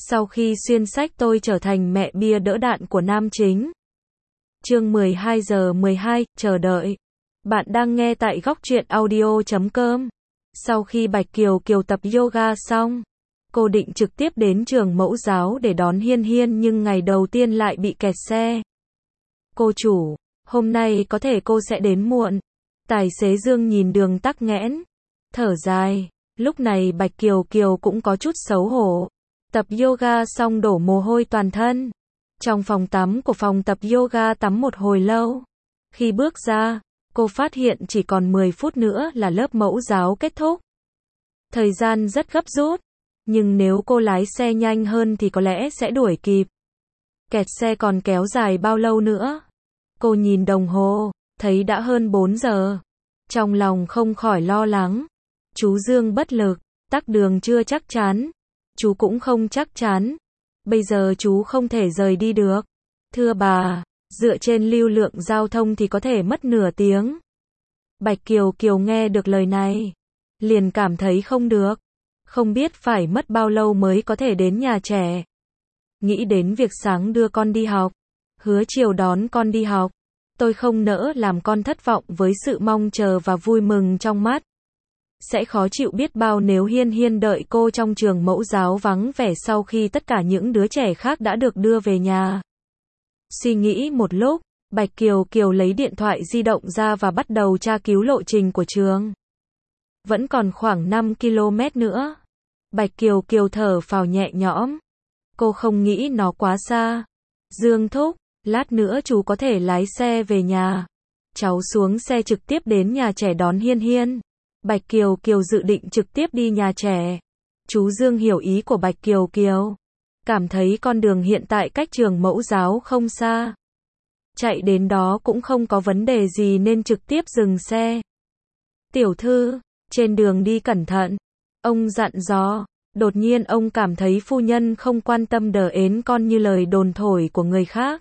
Sau khi xuyên sách tôi trở thành mẹ bia đỡ đạn của nam chính. Chương 12 giờ 12, chờ đợi. Bạn đang nghe tại góc truyện audio.com. Sau khi Bạch Kiều Kiều tập yoga xong, cô định trực tiếp đến trường mẫu giáo để đón Hiên Hiên nhưng ngày đầu tiên lại bị kẹt xe. Cô chủ, hôm nay có thể cô sẽ đến muộn. Tài xế Dương nhìn đường tắc nghẽn, thở dài. Lúc này Bạch Kiều Kiều cũng có chút xấu hổ. Tập yoga xong đổ mồ hôi toàn thân. Trong phòng tắm của phòng tập yoga tắm một hồi lâu. Khi bước ra, cô phát hiện chỉ còn 10 phút nữa là lớp mẫu giáo kết thúc. Thời gian rất gấp rút, nhưng nếu cô lái xe nhanh hơn thì có lẽ sẽ đuổi kịp. Kẹt xe còn kéo dài bao lâu nữa? Cô nhìn đồng hồ, thấy đã hơn 4 giờ. Trong lòng không khỏi lo lắng. Chú Dương bất lực, tắc đường chưa chắc chắn. Chú cũng không chắc chắn. Bây giờ chú không thể rời đi được. Thưa bà, dựa trên lưu lượng giao thông thì có thể mất nửa tiếng. Bạch Kiều Kiều nghe được lời này, liền cảm thấy không được. Không biết phải mất bao lâu mới có thể đến nhà trẻ. Nghĩ đến việc sáng đưa con đi học, hứa chiều đón con đi học. Tôi không nỡ làm con thất vọng với sự mong chờ và vui mừng trong mắt. Sẽ khó chịu biết bao nếu Hiên Hiên đợi cô trong trường mẫu giáo vắng vẻ sau khi tất cả những đứa trẻ khác đã được đưa về nhà. Suy nghĩ một lúc, Bạch Kiều Kiều lấy điện thoại di động ra và bắt đầu tra cứu lộ trình của trường. Vẫn còn khoảng 5 km nữa. Bạch Kiều Kiều thở phào nhẹ nhõm. Cô không nghĩ nó quá xa. Dương thúc, lát nữa chú có thể lái xe về nhà. Cháu xuống xe trực tiếp đến nhà trẻ đón Hiên Hiên. Bạch Kiều Kiều dự định trực tiếp đi nhà trẻ. Chú Dương hiểu ý của Bạch Kiều Kiều. Cảm thấy con đường hiện tại cách trường mẫu giáo không xa. Chạy đến đó cũng không có vấn đề gì nên trực tiếp dừng xe. Tiểu thư, trên đường đi cẩn thận. Ông dặn dò. Đột nhiên ông cảm thấy phu nhân không quan tâm đờ ến con như lời đồn thổi của người khác.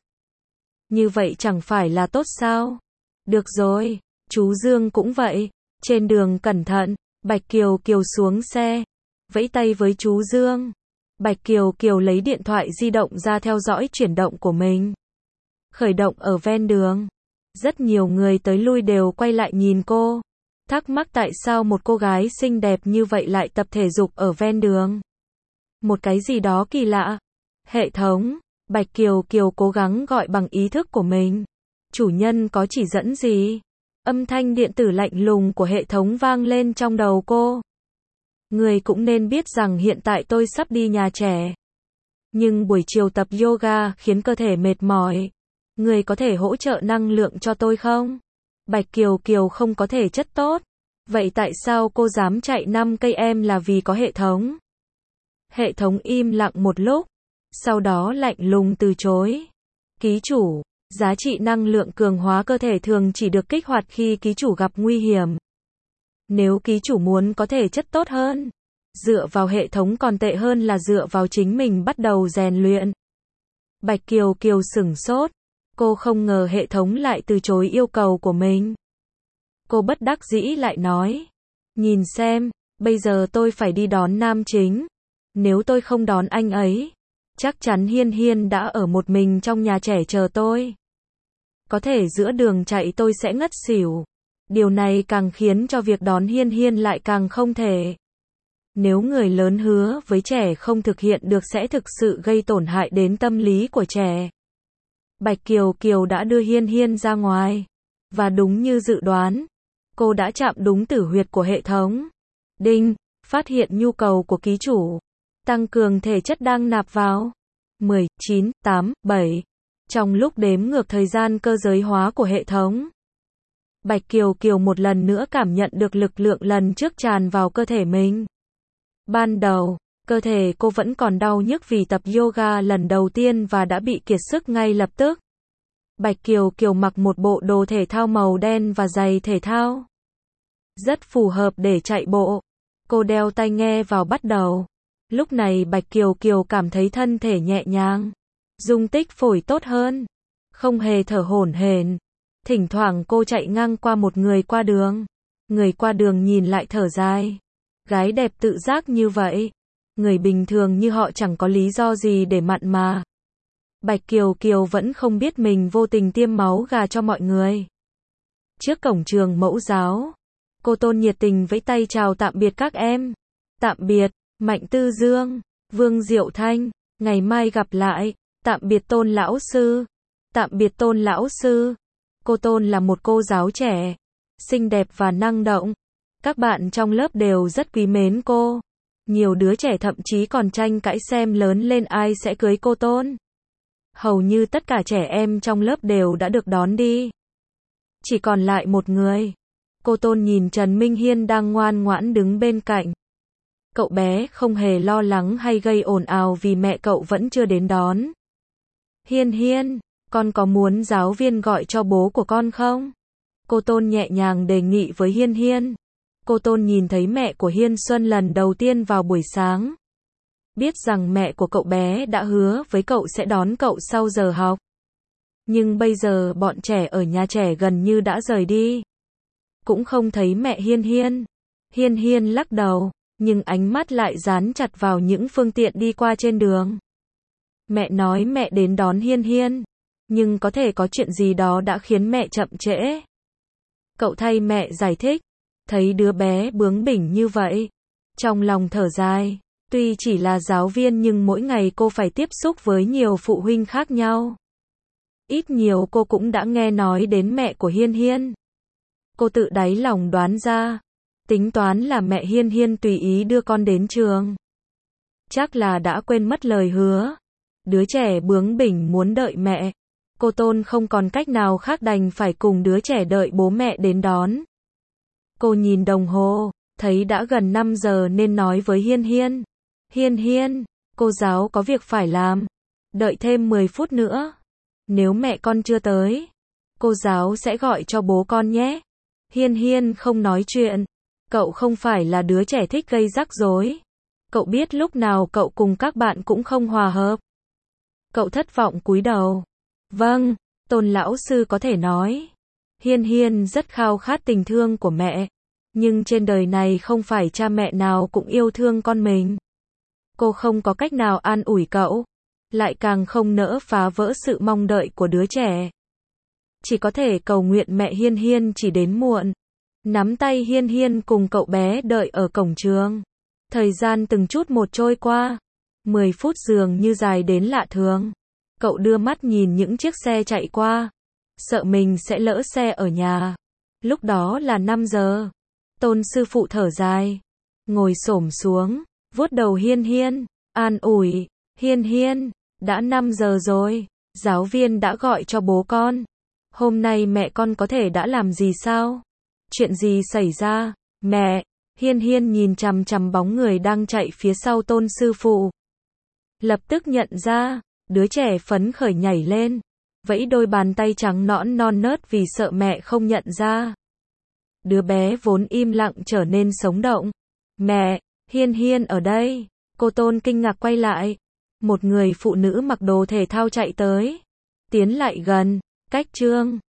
Như vậy chẳng phải là tốt sao? Được rồi, chú Dương cũng vậy. Trên đường cẩn thận. Bạch Kiều Kiều xuống xe, vẫy tay với chú Dương. Bạch Kiều Kiều lấy điện thoại di động ra theo dõi chuyển động của mình. Khởi động ở ven đường. Rất nhiều người tới lui đều quay lại nhìn cô. Thắc mắc tại sao một cô gái xinh đẹp như vậy lại tập thể dục ở ven đường. Một cái gì đó kỳ lạ. Hệ thống. Bạch Kiều Kiều cố gắng gọi bằng ý thức của mình. Chủ nhân có chỉ dẫn gì? Âm thanh điện tử lạnh lùng của hệ thống vang lên trong đầu cô. Người cũng nên biết rằng hiện tại tôi sắp đi nhà trẻ. Nhưng buổi chiều tập yoga khiến cơ thể mệt mỏi. Người có thể hỗ trợ năng lượng cho tôi không? Bạch Kiều Kiều không có thể chất tốt. Vậy tại sao cô dám chạy 5 cây em là vì có hệ thống? Hệ thống im lặng một lúc. Sau đó lạnh lùng từ chối. Ký chủ. Giá trị năng lượng cường hóa cơ thể thường chỉ được kích hoạt khi ký chủ gặp nguy hiểm. Nếu ký chủ muốn có thể chất tốt hơn, dựa vào hệ thống còn tệ hơn là dựa vào chính mình bắt đầu rèn luyện. Bạch Kiều Kiều sửng sốt. Cô không ngờ hệ thống lại từ chối yêu cầu của mình. Cô bất đắc dĩ lại nói. Nhìn xem, bây giờ tôi phải đi đón nam chính. Nếu tôi không đón anh ấy, chắc chắn Hiên Hiên đã ở một mình trong nhà trẻ chờ tôi. Có thể giữa đường chạy tôi sẽ ngất xỉu. Điều này càng khiến cho việc đón Hiên Hiên lại càng không thể. Nếu người lớn hứa với trẻ không thực hiện được sẽ thực sự gây tổn hại đến tâm lý của trẻ. Bạch Kiều Kiều đã đưa Hiên Hiên ra ngoài. Và đúng như dự đoán, cô đã chạm đúng tử huyệt của hệ thống. Đinh, phát hiện nhu cầu của ký chủ. Tăng cường thể chất đang nạp vào. 10, 9, 8, 7. Trong lúc đếm ngược thời gian cơ giới hóa của hệ thống, Bạch Kiều Kiều một lần nữa cảm nhận được lực lượng lần trước tràn vào cơ thể mình. Ban đầu, cơ thể cô vẫn còn đau nhức vì tập yoga lần đầu tiên và đã bị kiệt sức ngay lập tức. Bạch Kiều Kiều mặc một bộ đồ thể thao màu đen và giày thể thao. Rất phù hợp để chạy bộ. Cô đeo tai nghe vào bắt đầu. Lúc này Bạch Kiều Kiều cảm thấy thân thể nhẹ nhàng. Dung tích phổi tốt hơn. Không hề thở hổn hển. Thỉnh thoảng cô chạy ngang qua một người qua đường. Người qua đường nhìn lại thở dài. Gái đẹp tự giác như vậy. người bình thường như họ chẳng có lý do gì để mặn mà. Bạch Kiều Kiều vẫn không biết mình vô tình tiêm máu gà cho mọi người. Trước cổng trường mẫu giáo, cô Tôn nhiệt tình vẫy tay chào tạm biệt các em. Tạm biệt, Mạnh Tư Dương, Vương Diệu Thanh, ngày mai gặp lại. Tạm biệt Tôn lão sư. Tạm biệt Tôn lão sư. Cô Tôn là một cô giáo trẻ, xinh đẹp và năng động. Các bạn trong lớp đều rất quý mến cô. Nhiều đứa trẻ thậm chí còn tranh cãi xem lớn lên ai sẽ cưới cô Tôn. Hầu như tất cả trẻ em trong lớp đều đã được đón đi. Chỉ còn lại một người. Cô Tôn nhìn Trần Minh Hiên đang ngoan ngoãn đứng bên cạnh. Cậu bé không hề lo lắng hay gây ồn ào vì mẹ cậu vẫn chưa đến đón. Hiên Hiên, con có muốn giáo viên gọi cho bố của con không? Cô Tôn nhẹ nhàng đề nghị với Hiên Hiên. Cô Tôn nhìn thấy mẹ của Hiên Xuân lần đầu tiên vào buổi sáng. Biết rằng mẹ của cậu bé đã hứa với cậu sẽ đón cậu sau giờ học. Nhưng bây giờ bọn trẻ ở nhà trẻ gần như đã rời đi. Cũng không thấy mẹ Hiên Hiên. Hiên Hiên lắc đầu, nhưng ánh mắt lại dán chặt vào những phương tiện đi qua trên đường. Mẹ nói mẹ đến đón Hiên Hiên, nhưng có thể có chuyện gì đó đã khiến mẹ chậm trễ. Cậu thay mẹ giải thích, thấy đứa bé bướng bỉnh như vậy, trong lòng thở dài. Tuy chỉ là giáo viên nhưng mỗi ngày cô phải tiếp xúc với nhiều phụ huynh khác nhau. Ít nhiều cô cũng đã nghe nói đến mẹ của Hiên Hiên. Cô tự đáy lòng đoán ra, tính toán là mẹ Hiên Hiên tùy ý đưa con đến trường. Chắc là đã quên mất lời hứa. Đứa trẻ bướng bỉnh muốn đợi mẹ. Cô Tôn không còn cách nào khác đành phải cùng đứa trẻ đợi bố mẹ đến đón. Cô nhìn đồng hồ, thấy đã gần 5 giờ nên nói với Hiên Hiên. Hiên Hiên, cô giáo có việc phải làm. Đợi thêm 10 phút nữa. Nếu mẹ con chưa tới, cô giáo sẽ gọi cho bố con nhé. Hiên Hiên không nói chuyện. Cậu không phải là đứa trẻ thích gây rắc rối. Cậu biết lúc nào cậu cùng các bạn cũng không hòa hợp. Cậu thất vọng cúi đầu. Vâng, Tôn lão sư có thể nói. Hiên Hiên rất khao khát tình thương của mẹ. Nhưng trên đời này không phải cha mẹ nào cũng yêu thương con mình. Cô không có cách nào an ủi cậu. Lại càng không nỡ phá vỡ sự mong đợi của đứa trẻ. Chỉ có thể cầu nguyện mẹ Hiên Hiên chỉ đến muộn. Nắm tay Hiên Hiên cùng cậu bé đợi ở cổng trường. Thời gian từng chút một trôi qua. 10 phút dường như dài đến lạ thường. Cậu đưa mắt nhìn những chiếc xe chạy qua. Sợ mình sẽ lỡ xe ở nhà. Lúc đó là 5 giờ. Tôn sư phụ thở dài. Ngồi xổm xuống, vuốt đầu Hiên Hiên. An ủi. Hiên Hiên, đã 5 giờ rồi. Giáo viên đã gọi cho bố con. Hôm nay mẹ con có thể đã làm gì sao? Chuyện gì xảy ra? Mẹ. Hiên Hiên nhìn chằm chằm bóng người đang chạy phía sau Tôn sư phụ. Lập tức nhận ra, đứa trẻ phấn khởi nhảy lên, vẫy đôi bàn tay trắng nõn non nớt vì sợ mẹ không nhận ra. Đứa bé vốn im lặng trở nên sống động. Mẹ, Hiên Hiên ở đây. Cô Tôn kinh ngạc quay lại. Một người phụ nữ mặc đồ thể thao chạy tới. Tiến lại gần, cách chương